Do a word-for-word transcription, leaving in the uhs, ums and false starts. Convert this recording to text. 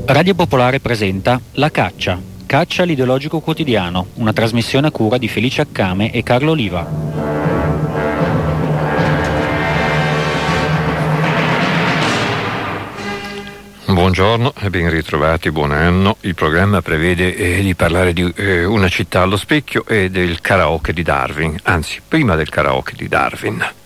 Radio Popolare presenta La Caccia, Caccia all'ideologico quotidiano, una trasmissione a cura di Felice Accame e Carlo Oliva. Buongiorno e ben ritrovati, buon anno. Il programma prevede eh, di parlare di eh, Una città allo specchio e del karaoke di Darwin, anzi prima del karaoke di Darwin.